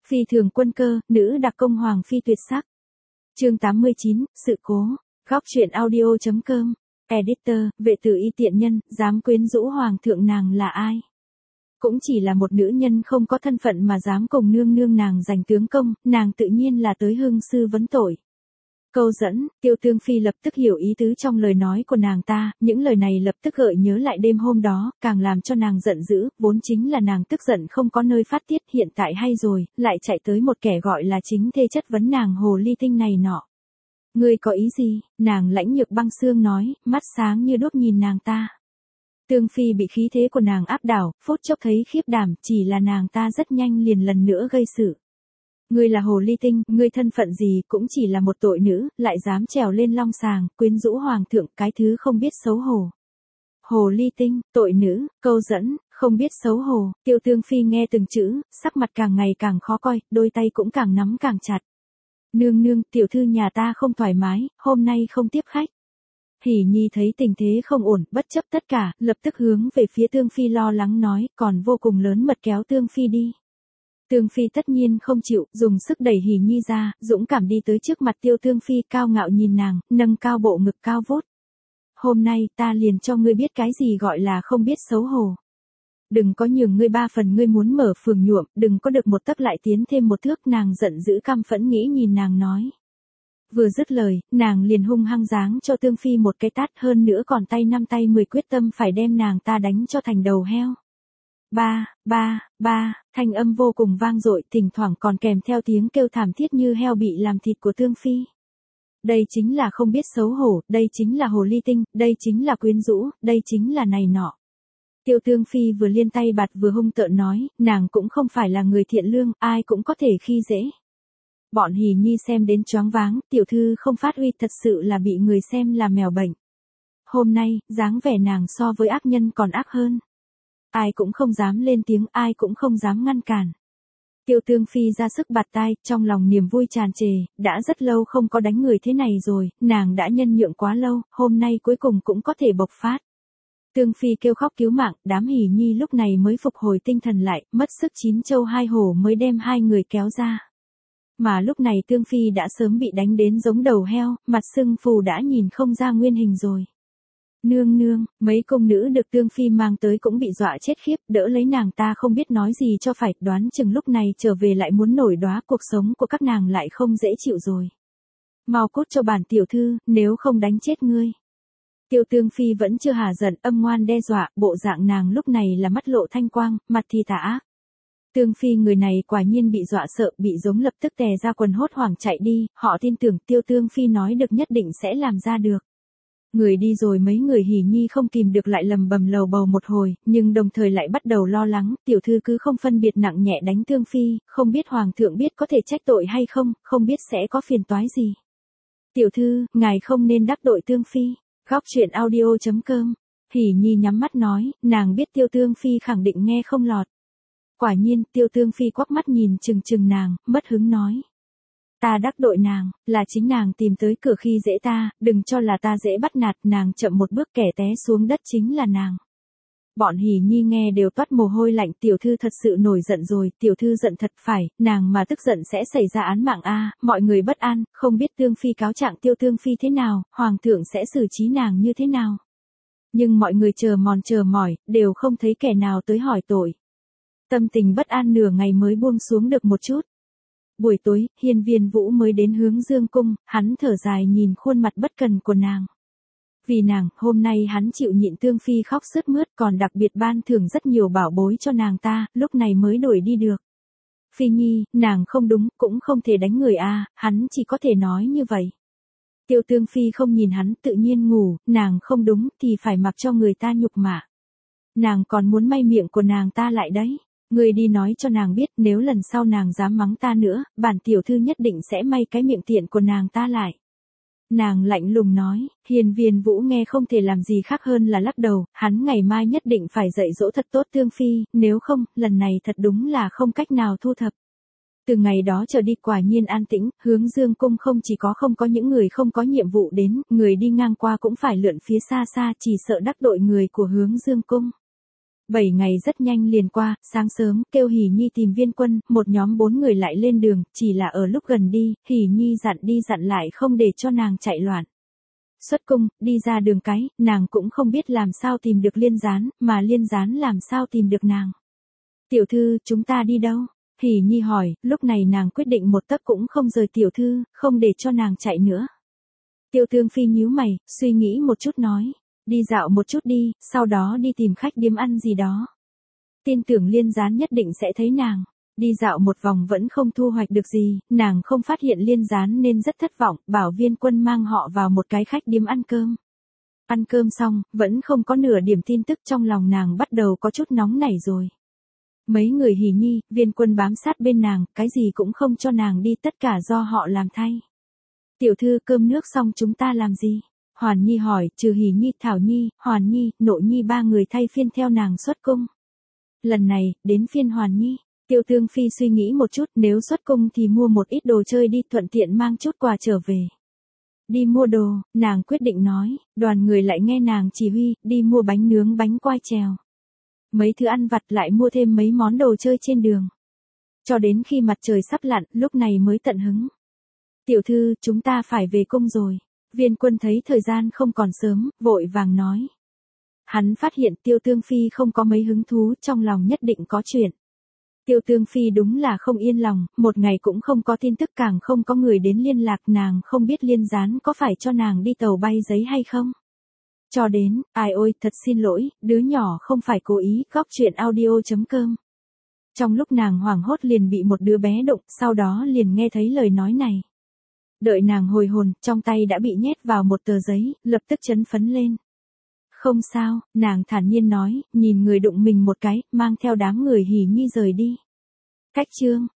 Phi thường quân cơ, nữ đặc công hoàng phi tuyệt sắc. Chương 89, sự cố. Góc truyện audio.com. Editor, vệ tử y tiện nhân, dám quyến rũ hoàng thượng nàng là ai? Cũng chỉ là một nữ nhân không có thân phận mà dám cùng nương nương nàng giành tướng công, nàng tự nhiên là tới hương sư vấn tội. Câu dẫn, Tiêu Tương Phi lập tức hiểu ý tứ trong lời nói của nàng ta, những lời này lập tức gợi nhớ lại đêm hôm đó, càng làm cho nàng giận dữ, vốn chính là nàng tức giận không có nơi phát tiết, hiện tại hay rồi, lại chạy tới một kẻ gọi là chính thê chất vấn nàng hồ ly tinh này nọ. Ngươi có ý gì? Nàng lãnh nhược băng xương nói, mắt sáng như đuốc nhìn nàng ta. Tương Phi bị khí thế của nàng áp đảo, phút chốc thấy khiếp đảm, chỉ là nàng ta rất nhanh liền lần nữa gây sự. Ngươi là hồ ly tinh, ngươi thân phận gì cũng chỉ là một tội nữ, lại dám trèo lên long sàng, quyến rũ hoàng thượng, cái thứ không biết xấu hổ. Hồ ly tinh, tội nữ, câu dẫn, không biết xấu hổ, Tiêu Tương Phi nghe từng chữ, sắc mặt càng ngày càng khó coi, đôi tay cũng càng nắm càng chặt. Nương nương, tiểu thư nhà ta không thoải mái, hôm nay không tiếp khách. Hỉ Nhi thấy tình thế không ổn, bất chấp tất cả, lập tức hướng về phía Tương Phi lo lắng nói, còn vô cùng lớn mật kéo Tương Phi đi. Tương Phi tất nhiên không chịu, dùng sức đẩy Hỉ Nhi ra, dũng cảm đi tới trước mặt Tiêu Tương Phi, cao ngạo nhìn nàng, nâng cao bộ ngực cao vút. Hôm nay ta liền cho ngươi biết cái gì gọi là không biết xấu hổ. Đừng có nhường ngươi 3 phần, ngươi muốn mở phường nhuộm, đừng có được một tấc lại tiến thêm một thước, nàng giận dữ căm phẫn nghĩ nhìn nàng nói. Vừa dứt lời, nàng liền hung hăng giáng cho Tương Phi một cái tát, hơn nữa còn tay 5 tay 10 quyết tâm phải đem nàng ta đánh cho thành đầu heo. Ba, thanh âm vô cùng vang dội, thỉnh thoảng còn kèm theo tiếng kêu thảm thiết như heo bị làm thịt của Tương Phi. Đây chính là không biết xấu hổ, đây chính là hồ ly tinh, đây chính là quyến rũ, đây chính là này nọ. Tiêu Tương Phi vừa liên tay bạt vừa hung tợn nói, nàng cũng không phải là người thiện lương, ai cũng có thể khi dễ. Bọn Hỉ Nhi xem đến choáng váng, tiểu thư không phát uy thật sự là bị người xem là mèo bệnh. Hôm nay, dáng vẻ nàng so với ác nhân còn ác hơn. Ai cũng không dám lên tiếng, ai cũng không dám ngăn cản. Tiêu Tương Phi ra sức bạt tai, trong lòng niềm vui tràn trề, đã rất lâu không có đánh người thế này rồi, nàng đã nhân nhượng quá lâu, hôm nay cuối cùng cũng có thể bộc phát. Tương Phi kêu khóc cứu mạng, đám Hỉ Nhi lúc này mới phục hồi tinh thần lại, mất sức 9 châu 2 hổ mới đem hai người kéo ra. Mà lúc này Tương Phi đã sớm bị đánh đến giống đầu heo, mặt sưng phù đã nhìn không ra nguyên hình rồi. Nương nương, mấy công nữ được Tương Phi mang tới cũng bị dọa chết khiếp, đỡ lấy nàng ta không biết nói gì cho phải, đoán chừng lúc này trở về lại muốn nổi đoá, cuộc sống của các nàng lại không dễ chịu rồi. Mau cút cho bản tiểu thư, nếu không đánh chết ngươi. Tiêu Tương Phi vẫn chưa hả giận, âm ngoan đe dọa, bộ dạng nàng lúc này là mắt lộ thanh quang, mặt thì tà ác. Tương Phi người này quả nhiên bị dọa sợ, bị giống lập tức tè ra quần hốt hoảng chạy đi, họ tin tưởng Tiêu Tương Phi nói được nhất định sẽ làm ra được. Người đi rồi mấy người Hỉ Nhi không kìm được lại lầm bầm lầu bầu một hồi, nhưng đồng thời lại bắt đầu lo lắng, tiểu thư cứ không phân biệt nặng nhẹ đánh Tương Phi, không biết hoàng thượng biết có thể trách tội hay không, không biết sẽ có phiền toái gì. Tiểu thư, ngài không nên đắc tội Tương Phi. Góc truyện audio.com. Hỉ Nhi nhắm mắt nói, nàng biết Tiêu Tương Phi khẳng định nghe không lọt. Quả nhiên, Tiêu Tương Phi quắc mắt nhìn chừng nàng, mất hứng nói. Ta đắc tội nàng, là chính nàng tìm tới cửa khi dễ ta, đừng cho là ta dễ bắt nạt, nàng chậm một bước kẻ té xuống đất chính là nàng. Bọn Hỉ Nhi nghe đều toát mồ hôi lạnh, tiểu thư thật sự nổi giận rồi, tiểu thư giận thật phải, nàng mà tức giận sẽ xảy ra án mạng a, mọi người bất an, không biết Tương Phi cáo trạng Tiêu Tương Phi thế nào, hoàng thượng sẽ xử trí nàng như thế nào. Nhưng mọi người chờ mỏi, đều không thấy kẻ nào tới hỏi tội. Tâm tình bất an nửa ngày mới buông xuống được một chút. Buổi tối, Hiên Viên Vũ mới đến Hướng Dương cung, hắn thở dài nhìn khuôn mặt bất cần của nàng. Vì nàng, hôm nay hắn chịu nhịn Tương Phi khóc sướt mướt, còn đặc biệt ban thưởng rất nhiều bảo bối cho nàng ta, lúc này mới đuổi đi được. Phi Nhi, nàng không đúng, cũng không thể đánh người a, hắn chỉ có thể nói như vậy. Tiêu Tương Phi không nhìn hắn, tự nhiên ngủ, nàng không đúng thì phải mặc cho người ta nhục mạ. Nàng còn muốn may miệng của nàng ta lại đấy. Người đi nói cho nàng biết, nếu lần sau nàng dám mắng ta nữa, bản tiểu thư nhất định sẽ may cái miệng tiện của nàng ta lại. Nàng lạnh lùng nói, Hiên Viên Vũ nghe không thể làm gì khác hơn là lắc đầu, hắn ngày mai nhất định phải dạy dỗ thật tốt Tương Phi, nếu không, lần này thật đúng là không cách nào thu thập. Từ ngày đó trở đi quả nhiên an tĩnh, Hướng Dương cung không chỉ không có những người không có nhiệm vụ đến, người đi ngang qua cũng phải lượn phía xa xa, chỉ sợ đắc tội người của Hướng Dương cung. 7 ngày rất nhanh liền qua, sáng sớm, kêu Hỷ Nhi tìm Viên Quân, một nhóm 4 người lại lên đường, chỉ là ở lúc gần đi, Hỷ Nhi dặn đi dặn lại không để cho nàng chạy loạn. Xuất cung, đi ra đường cái, nàng cũng không biết làm sao tìm được Liên Gián, mà Liên Gián làm sao tìm được nàng. Tiểu thư, chúng ta đi đâu? Hỷ Nhi hỏi, lúc này nàng quyết định một tấc cũng không rời tiểu thư, không để cho nàng chạy nữa. Tiêu Tương Phi nhíu mày, suy nghĩ một chút nói, đi dạo một chút đi, sau đó đi tìm khách điếm ăn gì đó. Tin tưởng Liên Gián nhất định sẽ thấy nàng. Đi dạo một vòng vẫn không thu hoạch được gì, nàng không phát hiện Liên Gián nên rất thất vọng, bảo Viên Quân mang họ vào một cái khách điếm ăn cơm. Ăn cơm xong, vẫn không có nửa điểm tin tức, trong lòng nàng bắt đầu có chút nóng nảy rồi. Mấy người Hỷ Nhi, Viên Quân bám sát bên nàng, cái gì cũng không cho nàng đi, tất cả do họ làm thay. Tiểu thư, cơm nước xong chúng ta làm gì? Hoàn Nhi hỏi, trừ Hỷ Nhi, Thảo Nhi, Hoàn Nhi, Nội Nhi ba người thay phiên theo nàng xuất cung. Lần này, đến phiên Hoàn Nhi. Tiêu Tương Phi suy nghĩ một chút, nếu xuất cung thì mua một ít đồ chơi đi, thuận tiện mang chút quà trở về. Đi mua đồ, nàng quyết định nói, đoàn người lại nghe nàng chỉ huy, đi mua bánh nướng, bánh quai trèo. Mấy thứ ăn vặt, lại mua thêm mấy món đồ chơi trên đường. Cho đến khi mặt trời sắp lặn, lúc này mới tận hứng. Tiểu thư, chúng ta phải về cung rồi. Viên Quân thấy thời gian không còn sớm, vội vàng nói. Hắn phát hiện Tiêu Tương Phi không có mấy hứng thú, trong lòng nhất định có chuyện. Tiêu Tương Phi đúng là không yên lòng, một ngày cũng không có tin tức, càng không có người đến liên lạc, nàng không biết Liên Gián có phải cho nàng đi tàu bay giấy hay không. Cho đến, ai ôi, thật xin lỗi, đứa nhỏ không phải cố ý. Góc truyện audio.com. Trong lúc nàng hoảng hốt liền bị một đứa bé đụng, sau đó liền nghe thấy lời nói này. Đợi nàng hồi hồn, trong tay đã bị nhét vào một tờ giấy, lập tức chấn phấn lên. Không sao, nàng thản nhiên nói, nhìn người đụng mình một cái, mang theo đám người Hỷ Nhi rời đi. Cách chương